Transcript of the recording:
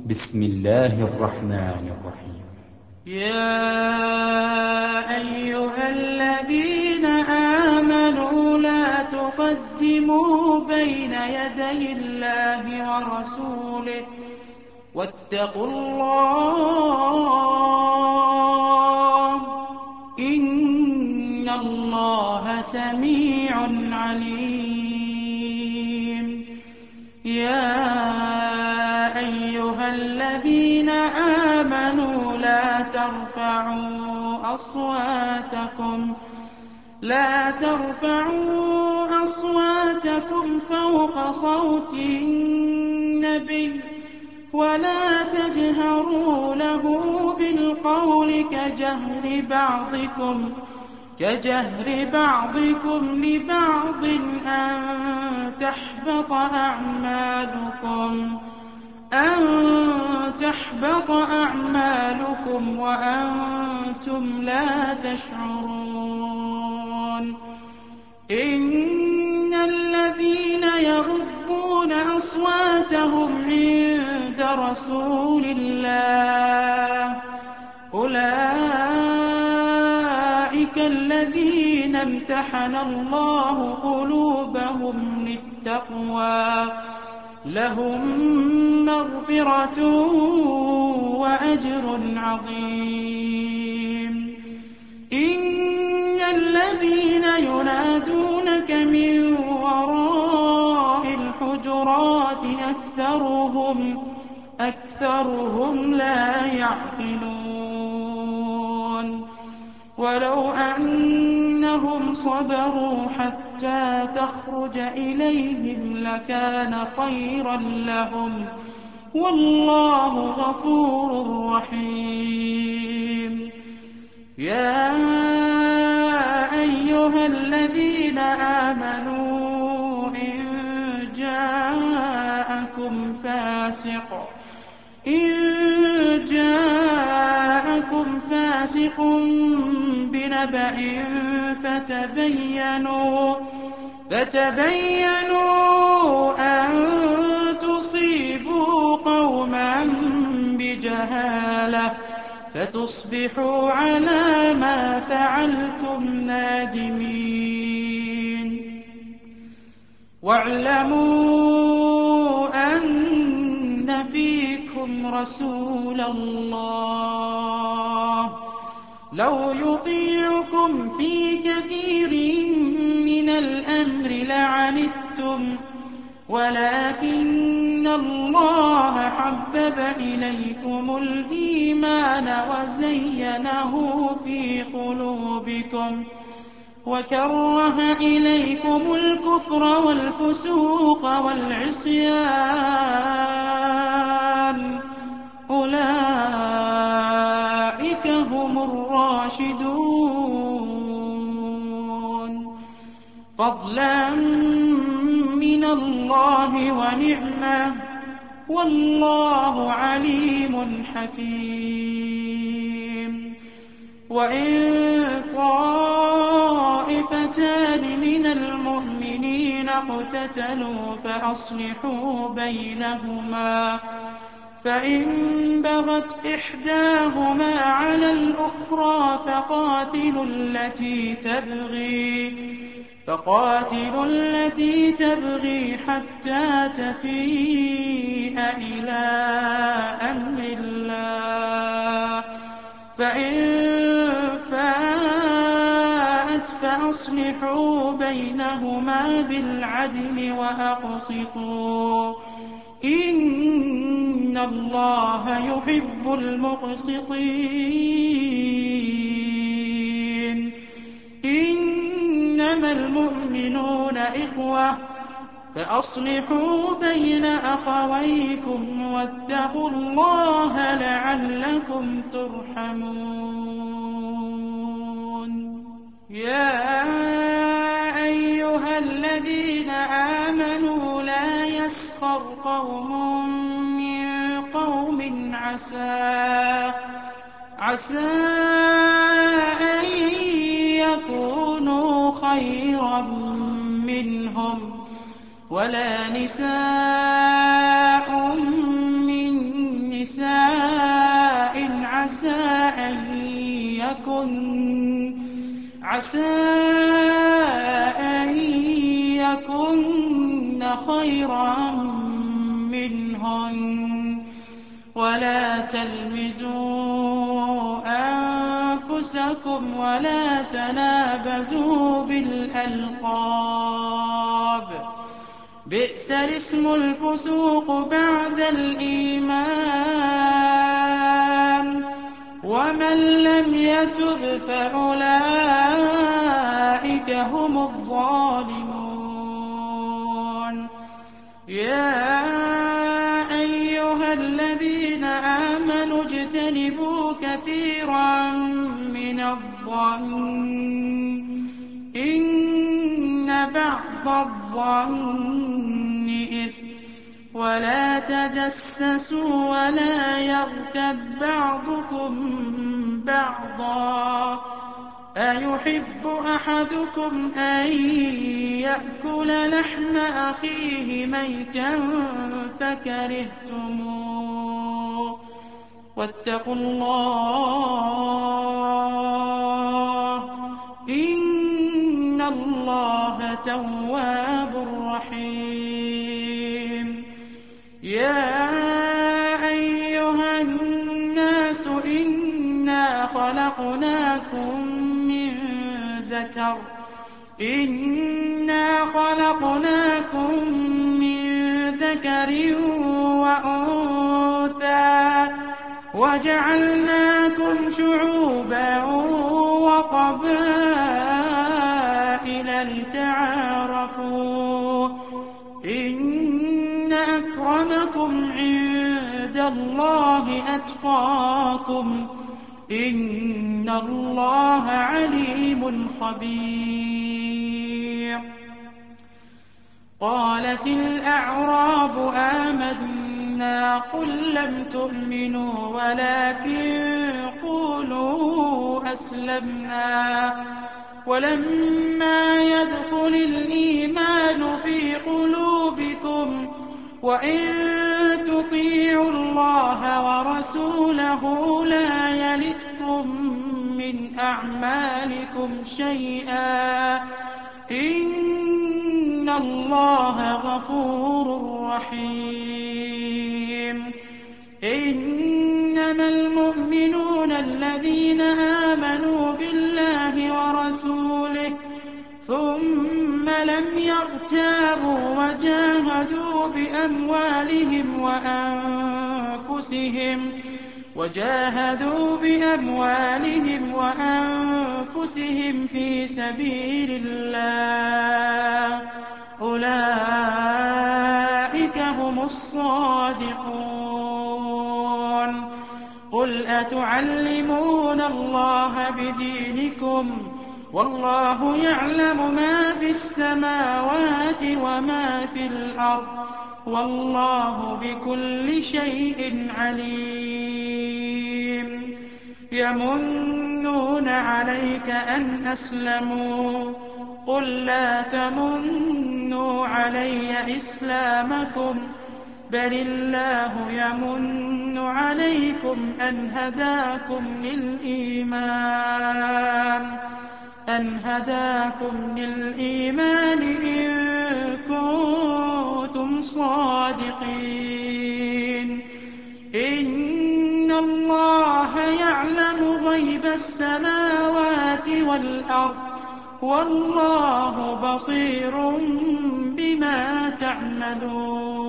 بسم الله الرحمن الرحيم. يا أيها الذين آمنوا لا تقدموا بين يدي الله ورسوله واتقوا الله إن الله سميع عليم. يا أيها الذين آمنوا لا ترفعوا أصواتكم فوق صوت النبي ولا تجهروا له بالقول كجهر بعضكم لبعض أن تحبط أعمالكم وأنتم لا تشعرون. إن الذين يغضون أصواتهم عند رسول الله أولئك الذين امتحن الله قلوبهم للتقوى لهم مغفرة وأجر عظيم. إن الذين ينادونك من وراء الحجرات أكثرهم لا يعقلون. ولو أنهم صبروا حتى تخرج إليهم لكان خيرا لهم والله غفور رحيم. يا أيها الذين آمنوا إن جاءكم فاسق بنبأ فتبينوا أن تصيبوا قوما بجهالة فتصبحوا على ما فعلتم نادمين. واعلموا أن فيكم رسول الله لو يطيعكم في كثير من الأمر لعنتم ولكن الله حبب إليكم الإيمان وزينه في قلوبكم وكره إليكم الكفر والفسوق والعصيان أولئك هم الراشدون فضلا من الله ونعمة والله عليم حكيم. وإن طائفتان من المؤمنين اقتتلوا فأصلحوا بينهما فإن بغت إحداهما على الأخرى فقاتلوا التي تبغي حتى تفيء إلى أمر الله فإن فاءت فأصلحوا بينهما بالعدل وأقسطوا إن الله يحب المقسطين. إنما المؤمنون إخوة فأصلحوا بين أخويكم واتقوا الله لعلكم ترحمون. يا أيها الذين آمنوا لا يسخر قوم من قوم عسى أن يكونوا خيرا منهم ولا نساء من عسى أن يكن خيرا منهن ولا تلمزوا أنفسكم ولا تنابزوا بالألقاب بئس الاسم الفسوق بعد الإيمان ومن لم يتب فأولئك هم الظالمون يا أيها الذين آمنوا اجتنبوا كثيرا من الظن إن بعض الظن إثم ولا تجسسوا ولا يغتب بعضكم بعضا أيحب أحدكم أن يأكل لحم أخيه ميتا فكرهتموه واتقوا الله إن الله تواب رحيم يا أيها الناس إنا خلقناكم من ذكر وأنثى وجعلناكم شعوبا وقبائل لتعارفوا إن أكرمكم عند الله أتقاكم إن الله عليم خبير قالت الأعراب آمنا قل لم تؤمنوا ولكن قولوا أسلمنا ولما يدخل الإيمان في قلوبكم وإن تطيعوا الله ورسوله لا يلتكم من أعمالكم شيئا إن الله غفور رحيم إنما المؤمنون الذين آمنوا بالله ورسوله ثم لم يرتابوا وجاهدوا بأموالهم وأنفسهم في سبيل الله أولئك هم الصادقون قل أتعلمون الله بدينكم والله يعلم ما في السماوات وما في الأرض والله بكل شيء عليم يمنون عليك أن أسلموا قل لا تمنوا علي إسلامكم بل الله يمن عليكم أن هداكم للإيمان إن كنتم صادقين إن الله يعلم غيب السماوات والأرض والله بصير بما تعملون